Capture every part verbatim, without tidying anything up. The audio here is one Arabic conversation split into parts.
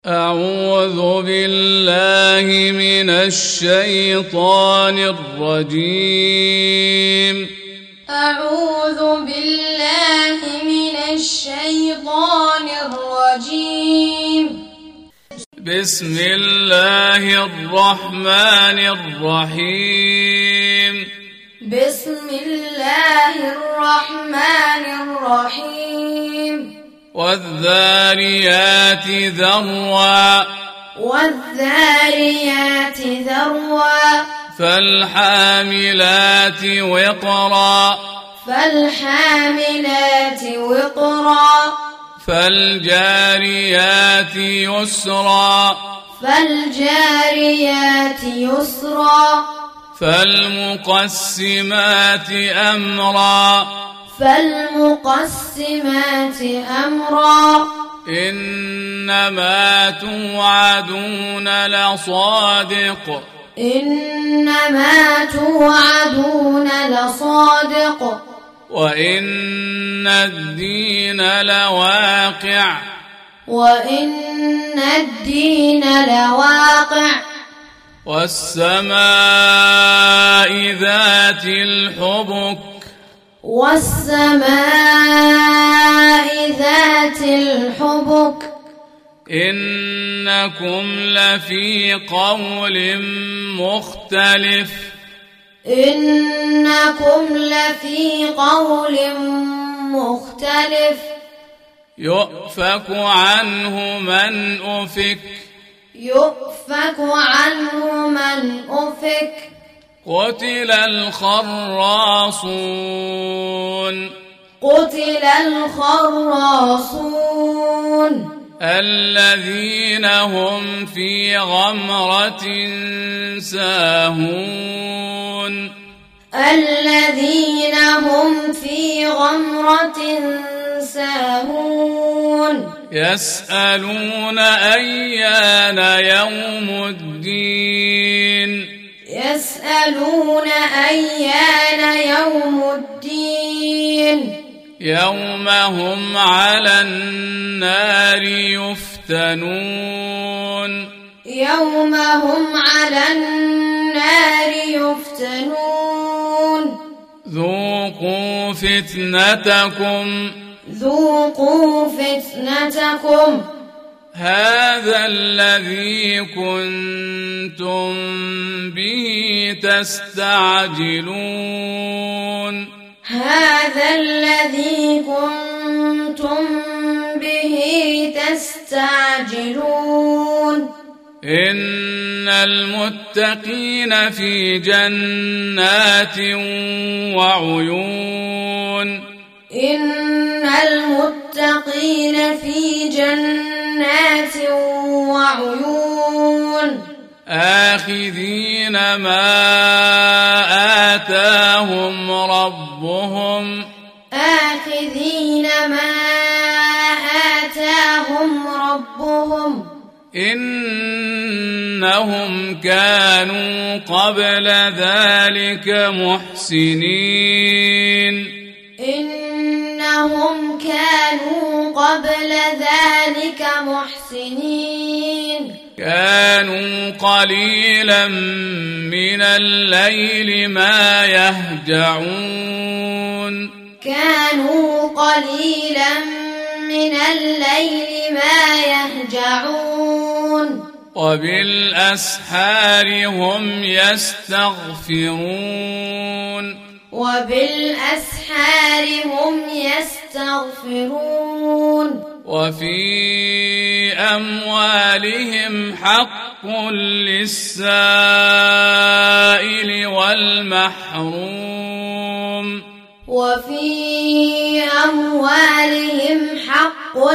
أعوذ بالله من الشيطان الرجيم أعوذ بالله من الشيطان الرجيم بسم الله الرحمن الرحيم بسم الله الرحمن الرحيم والذاريات ذروا والذاريات ذروا فالحاملات وقرا فالحاملات وقرا فالجاريات يسرا فالجاريات يسرا فالمقسمات أمرا فالمقسمات أمرا إنما توعدون لصادق إنما توعدون لصادق وإن الدين لواقع وإن الدين لواقع والسماء ذات الحبك والسماء ذات الحبك إنكم لفي قول مختلف إنكم لفي قول مختلف يؤفك عنه من أفك يؤفك عنه من أفك قتل الخراصون قتل الخراصون الذين هم في غمرة ساهون الذين هم في غمرة ساهون يسألون أيان يوم الدين يسألون أيان يوم الدين يوم هم على النار يفتنون يوم هم على النار يفتنون ذوقوا فتنتكم ذوقوا فتنتكم هذا الذي كنتم به تستعجلون هذا الذي كنتم به تستعجلون إن المتقين في جنات وعيون إن المتقين في جنات وعيون آخذين ما آتاهم ربهم آخذين ما آتاهم ربهم إنهم كانوا قبل ذلك محسنين إنهم كانوا قبل ذلك محسنين كانوا قليلا من الليل ما يهجعون كانوا قليلا من الليل ما يهجعون وبالأسحار هم يستغفرون وبالأسحار هم يستغفرون وفي أموالهم حق للسائل والمحروم وفي أموالهم حق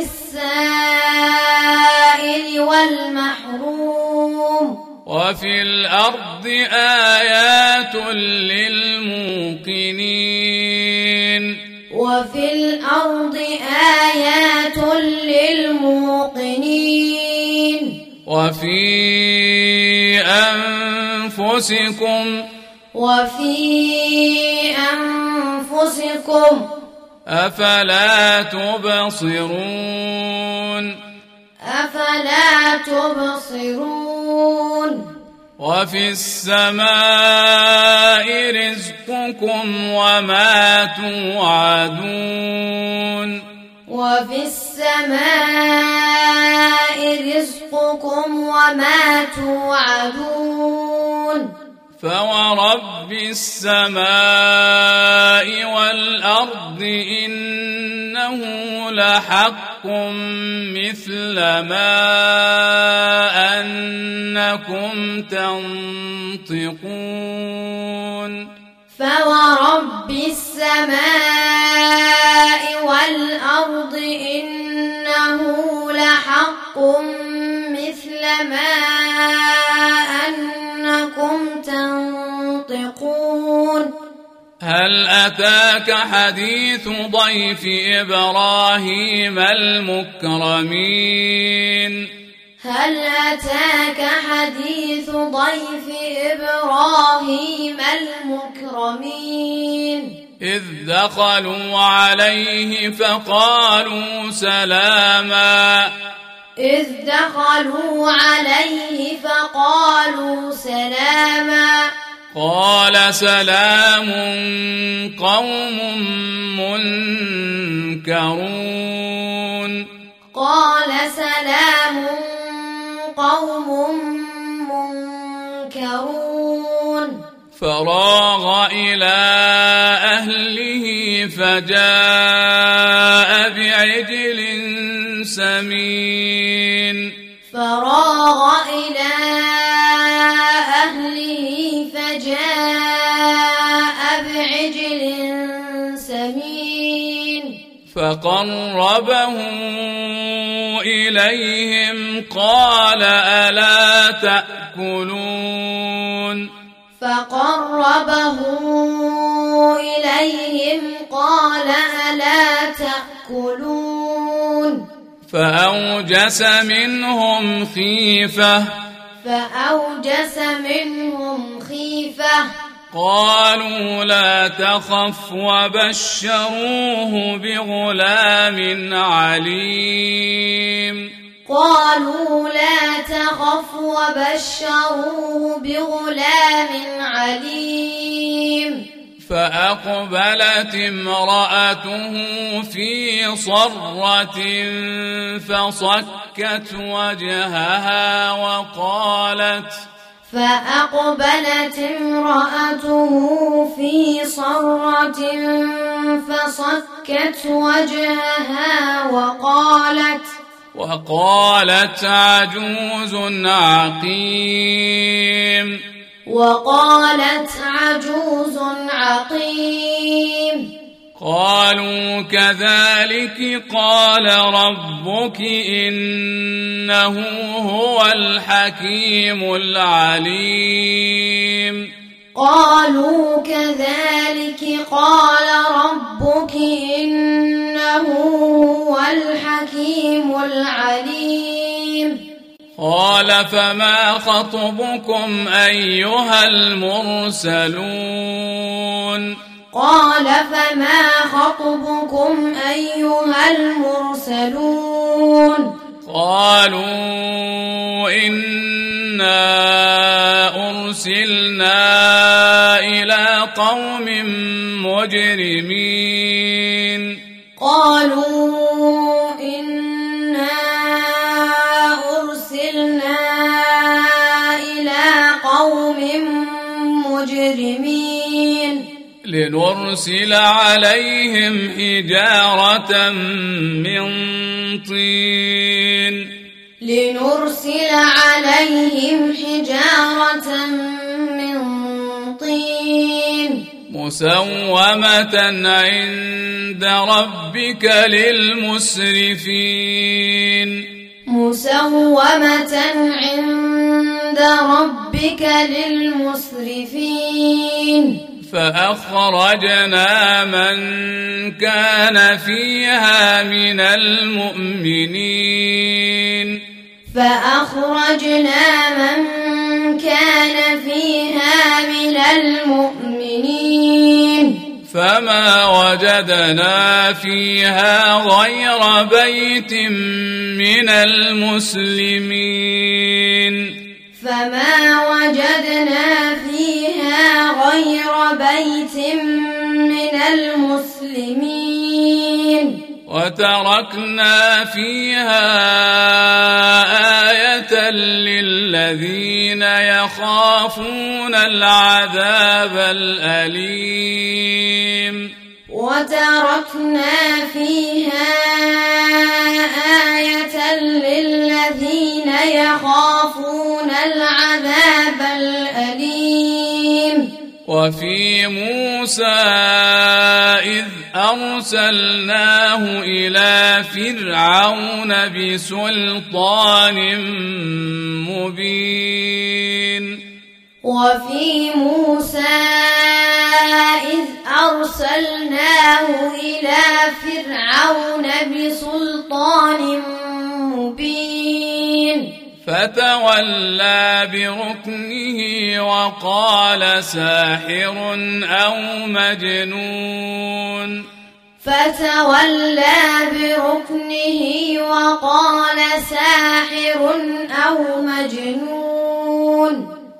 للسائل والمحروم وفي الأرض آيات للموقنين وفي الأرض آيات للموقنين وفي أنفسكم وفي أنفسكم أفلا تبصرون أفلا تبصرون وفي السماء رزقكم وما توعدون وفي السماء رزقكم وما توعدون فورب السماء والأرض إنه لحق مثل ما أنكم تنطقون فورب السماء والأرض إنه لحق مثل ما أنكم تنطقون هل أتاك حديث ضيف إبراهيم المكرمين هل أتاك حديث ضيف إبراهيم المكرمين إذ دخلوا عليه فقالوا سلاما إذ دخلوا عليه فقالوا سلاما قال سلام قوم منكرون قال سلام قوم منكرون فراغ إلى أهله فجاء بعجل سمين فراغ إلى أهله فجاء بعجل سمين فقربه إليهم قال ألا تأكلون فقربه إليهم قال ألا تأكلون فأوجس منهم خيفة فأوجس منهم خيفة قالوا لا تخف وبشروه بغلام عليم قالوا لا تخف وبشروه بغلام عليم فأقبلت امرأته في صرة فصكت وجهها وقالت فأقبلت امرأته في صرة فصكت وجهها وقالت وقالت عجوز عقيم وقالت عجوز عقيم قالوا كذلك قال ربك إنه هو الحكيم العليم قالوا كذلك قال ربك إنه هو الحكيم العليم قال فما خطبكم أيها المرسلون قال فما خطبكم أيها المرسلون قالوا إنا أرسلنا إلى قوم مجرمين قالوا إنا أرسلنا إلى قوم مجرمين لنرسل عليهم حجارة من طين لنرسل عليهم حجارة من طين مسومة عند ربك للمسرفين مسومة عند ربك للمسرفين فأخرجنا من كان فيها من المؤمنين فأخرجنا من كان فيها من المؤمنين فما وجدنا فيها غير بيت من المسلمين فما وجدنا فيها غير بيت من المسلمين وتركنا فيها آية للذين يخافون العذاب الأليم وتركنا فيها آية للذين يخافون العذاب الأليم وفي موسى إذ أرسلناه إلى فرعون بسلطان مبين وفي موسى إذ أرسلناه إلى فرعون بسلطان مبين فتولى بركنه وقال ساحر أو مجنون فتولى بركنه وقال ساحر أو مجنون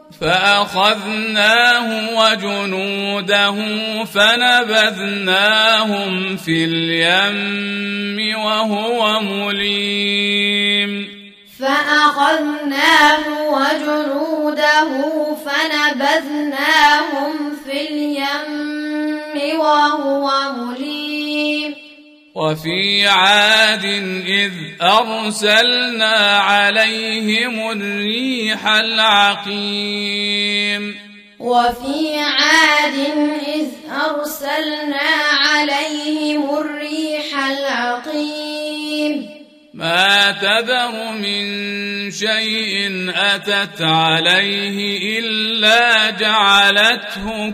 فأخذناه وجنوده فنبذناهم في اليم وهو مليم فأخذناه وجنوده فنبذناهم في اليم وهو مليم وفي عاد إذ أرسلنا عليهم الريح العقيم وفي عاد إذ أرسلنا عليهم الريح العقيم ما تذر من شيء أتت عليه إلا جعلته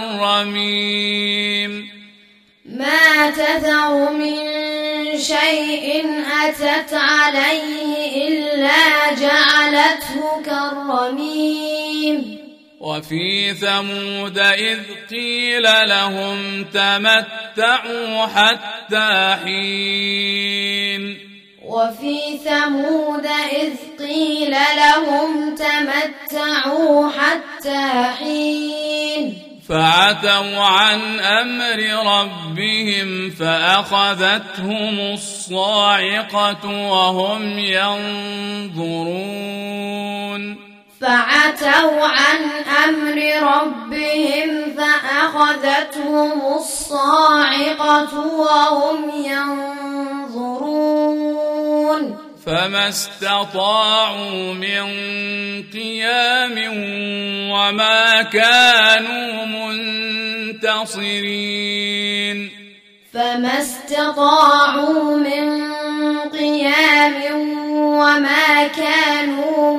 كالرميم ما تذر من شيء أتت عليه إلا جعلته كالرميم وفي ثمود إذ قيل لهم تمتعوا حتى حين وفي ثمود إذ قيل لهم تمتعوا حتى حين فعتوا عن أمر ربهم فأخذتهم الصاعقة وهم ينظرون فعتوا عن أمر ربهم فأخذتهم الصاعقة وهم ينظرون فما استطاعوا من قيام وما كانوا منتصرين فما استطاعوا من قيام وما كانوا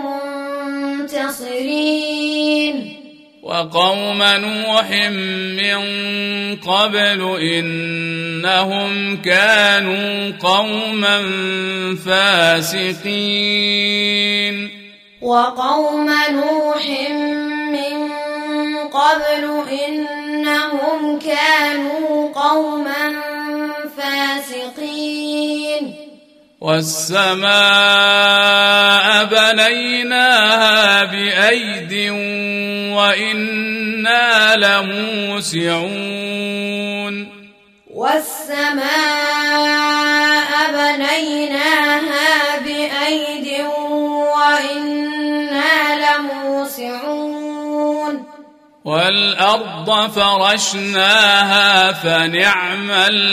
منتصرين وقوم نوح من قبل إنهم كانوا قوما فاسقين وقوم نوح من قبل إنهم كانوا قوما فاسقين والسماء بنيناها بأيد وإنا لموسعون والسماء بنيناها بأيد وإنا لموسعون والأرض فرشناها فنعم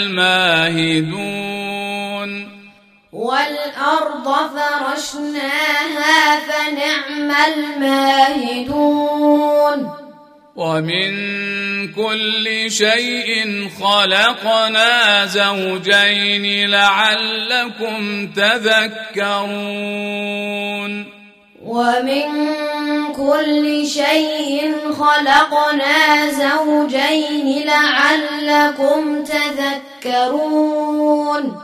الماهدون والأرض فرشناها فنعم الماهدون ومن كل شيء خلقنا زوجين لعلكم تذكرون ومن كل شيء خلقنا زوجين لعلكم تذكرون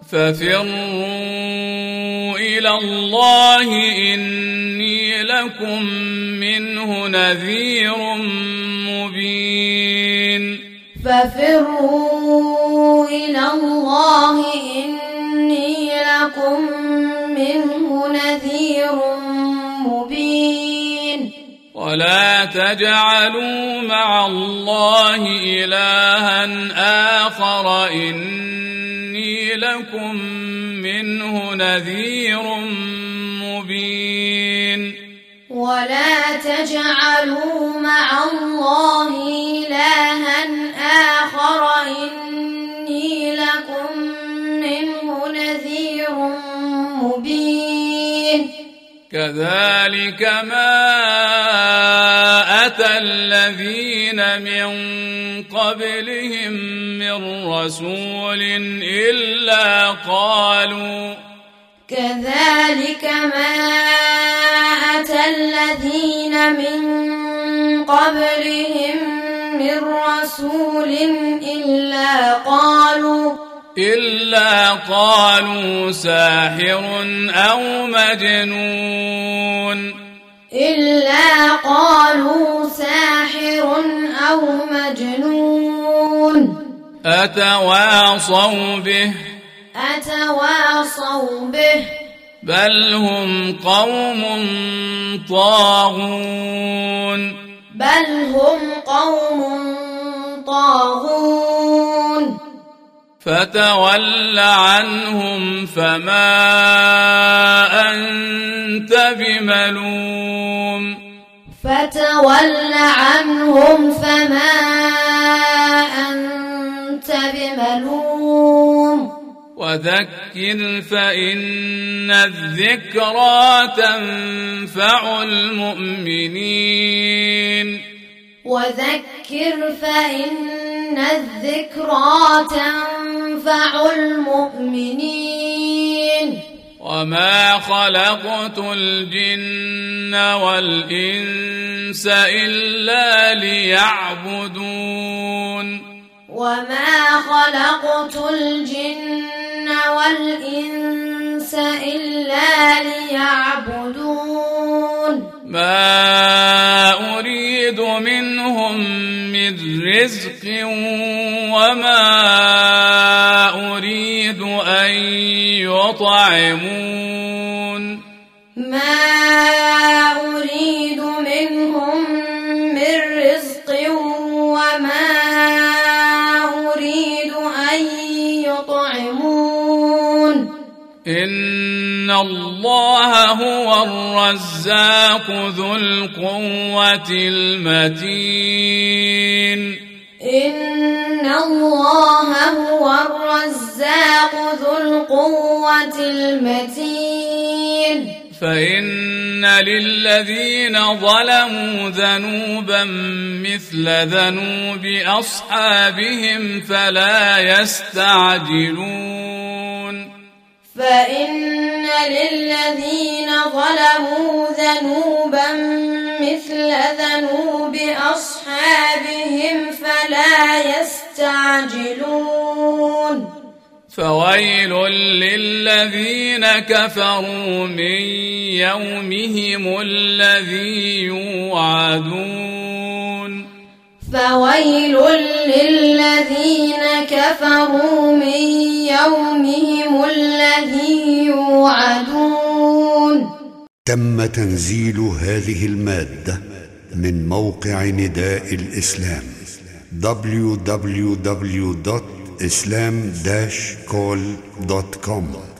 ففروا إلى الله إني لكم منه نذير مبين ففروا إلى الله إني لكم منه نذير مبين ولا تجعلوا مع الله إلها آخر إني لكم منه نذير مبين ولا تجعلوا مع الله إلها آخر إني لكم منه نذير مبين كذلك ما أتى الذين من قبلهم من رسول إلا قالوا كذلك ما أتى الذين من قبلهم من رسول إلا قالوا إلا قالوا ساحر أو مجنون إلا قالوا ساحر أو مجنون أتواصوا به أتواصوا به بل هم قوم طاغون بل هم قوم طاغون فتول عنهم فما أنت بملوم فتول عنهم فما أنت بملوم وذكر فإن الذكرى تنفع المؤمنين وذكر فإن الذكرى تنفع المؤمنين وما خلقت الجن والإنس إلا ليعبدون وما خلقت الجن والإنس إلا ليعبدون ما أريد منهم من رزق وما أريد أن يطعمون ما أريد منهم من رزق وما أريد أن يطعمون إن الله هو الرزاق ذو القوة المتين إن الله هو الرزاق ذو القوة المتين فإن للذين ظلموا ذنوبا مثل ذنوب أصحابهم فلا يستعجلون فإن للذين ظلموا ذنوبا مثل ذنوب أصحابهم فلا يستعجلون فويل للذين كفروا من يومهم الذي يوعدون فويل للذين كفروا من يومهم الذي يوعدون. تم تنزيل هذه المادة من موقع نداء الإسلام دبليو دبليو دبليو دوت islam dash call دوت كوم.